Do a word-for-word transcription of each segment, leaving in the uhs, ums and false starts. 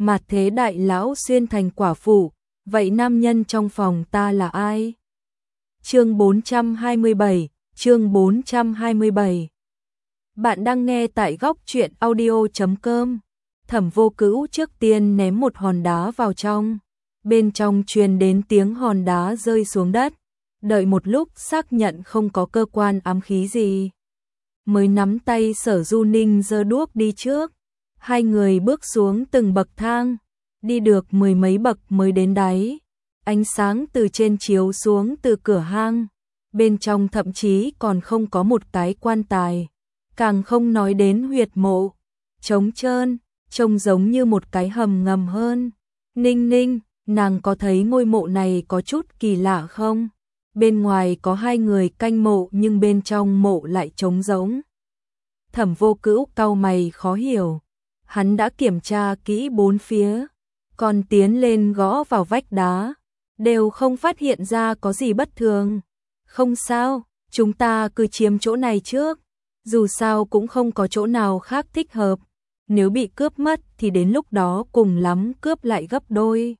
Mà thế đại lão xuyên thành quả phụ, vậy nam nhân trong phòng ta là ai? Chương bốn trăm hai mươi bảy, chương bốn trăm hai mươi bảy. Bạn đang nghe tại góc truyện audio chấm com. Thẩm Vô Cữu trước tiên ném một hòn đá vào trong. Bên trong truyền đến tiếng hòn đá rơi xuống đất. Đợi một lúc xác nhận không có cơ quan ám khí gì, mới nắm tay Sở Du Ninh giơ đuốc đi trước. Hai người bước xuống từng bậc thang, đi được mười mấy bậc mới đến đáy. Ánh sáng từ trên chiếu xuống từ cửa hang, bên trong thậm chí còn không có một cái quan tài, càng không nói đến huyệt mộ, trống trơn, trông giống như một cái hầm ngầm hơn. Ninh Ninh, nàng có thấy ngôi mộ này có chút kỳ lạ không? Bên ngoài có hai người canh mộ nhưng bên trong mộ lại trống rỗng. Thẩm Vô Cữu cau mày khó hiểu. Hắn đã kiểm tra kỹ bốn phía, còn tiến lên gõ vào vách đá, đều không phát hiện ra có gì bất thường. Không sao, chúng ta cứ chiếm chỗ này trước, dù sao cũng không có chỗ nào khác thích hợp. Nếu bị cướp mất thì đến lúc đó cùng lắm cướp lại gấp đôi.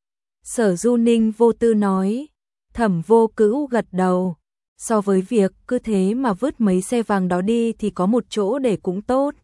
Sở Du Ninh vô tư nói. Thẩm Vô Cữu gật đầu. So với việc cứ thế mà vứt mấy xe vàng đó đi thì có một chỗ để cũng tốt.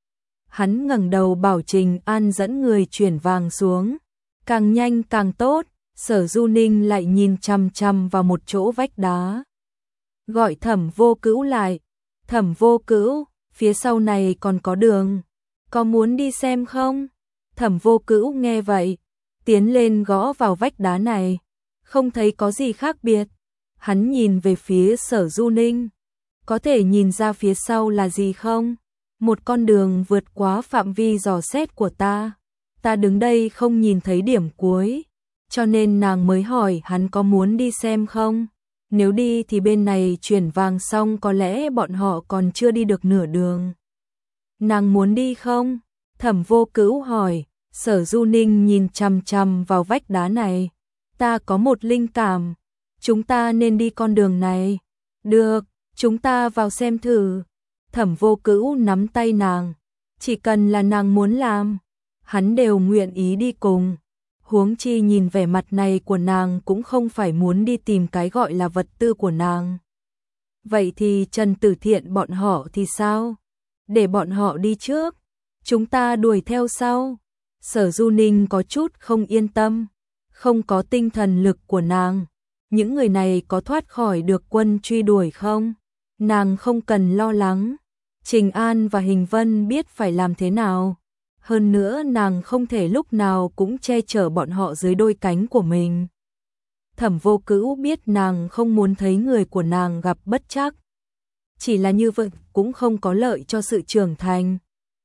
Hắn ngẩng đầu bảo Trình An dẫn người chuyển vàng xuống. Càng nhanh càng tốt. Sở Du Ninh lại nhìn chằm chằm vào một chỗ vách đá, gọi Thẩm Vô Cữu lại. Thẩm Vô Cữu, phía sau này còn có đường, có muốn đi xem không? Thẩm Vô Cữu nghe vậy, tiến lên gõ vào vách đá này, không thấy có gì khác biệt. Hắn nhìn về phía Sở Du Ninh, có thể nhìn ra phía sau là gì không? Một con đường vượt quá phạm vi dò xét của ta. Ta đứng đây không nhìn thấy điểm cuối, cho nên nàng mới hỏi hắn có muốn đi xem không. Nếu đi thì bên này chuyển vàng xong có lẽ bọn họ còn chưa đi được nửa đường. Nàng muốn đi không? Thẩm Vô Cữu hỏi. Sở Du Ninh nhìn chằm chằm vào vách đá này. Ta có một linh cảm, chúng ta nên đi con đường này. Được, chúng ta vào xem thử. Thẩm Vô Cữu nắm tay nàng. Chỉ cần là nàng muốn làm, hắn đều nguyện ý đi cùng. Huống chi nhìn vẻ mặt này của nàng cũng không phải muốn đi tìm cái gọi là vật tư của nàng. Vậy thì Trần Tử Thiện bọn họ thì sao? Để bọn họ đi trước, chúng ta đuổi theo sau. Sở Du Ninh có chút không yên tâm, không có tinh thần lực của nàng. Những người này có thoát khỏi được quân truy đuổi không? Nàng không cần lo lắng. Trình An và Hình Vân biết phải làm thế nào. Hơn nữa nàng không thể lúc nào cũng che chở bọn họ dưới đôi cánh của mình. Thẩm Vô Cữu biết nàng không muốn thấy người của nàng gặp bất trắc. Chỉ là như vậy cũng không có lợi cho sự trưởng thành.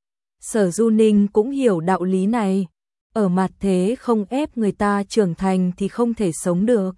Sở Du Ninh cũng hiểu đạo lý này. Ở mặt thế không ép người ta trưởng thành thì không thể sống được.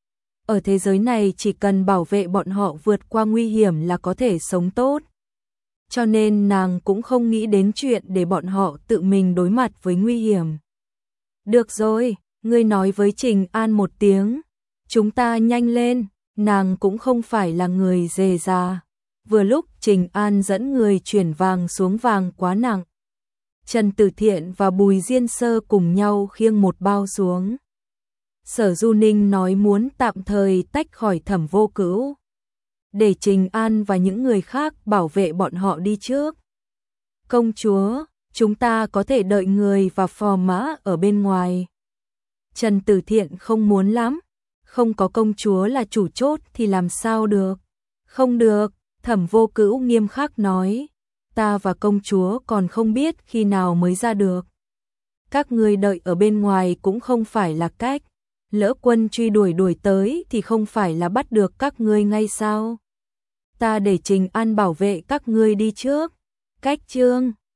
Ở thế giới này chỉ cần bảo vệ bọn họ vượt qua nguy hiểm là có thể sống tốt. Cho nên nàng cũng không nghĩ đến chuyện để bọn họ tự mình đối mặt với nguy hiểm. Được rồi, ngươi nói với Trình An một tiếng. Chúng ta nhanh lên, nàng cũng không phải là người dề già. Vừa lúc Trình An dẫn người chuyển vàng xuống vàng quá nặng. Trần Tử Thiện và Bùi Diên Sơ cùng nhau khiêng một bao xuống. Sở Du Ninh nói muốn tạm thời tách khỏi Thẩm Vô Cữu, để Trình An và những người khác bảo vệ bọn họ đi trước. Công chúa, chúng ta có thể đợi người và phò mã ở bên ngoài. Trần Tử Thiện không muốn lắm. Không có công chúa là chủ chốt thì làm sao được? Không được, Thẩm Vô Cữu nghiêm khắc nói. Ta và công chúa còn không biết khi nào mới ra được. Các ngươi đợi ở bên ngoài cũng không phải là cách. Lỡ quân truy đuổi đuổi tới thì không phải là bắt được các ngươi ngay sao? Ta để Trình An bảo vệ các ngươi đi trước. Cách chương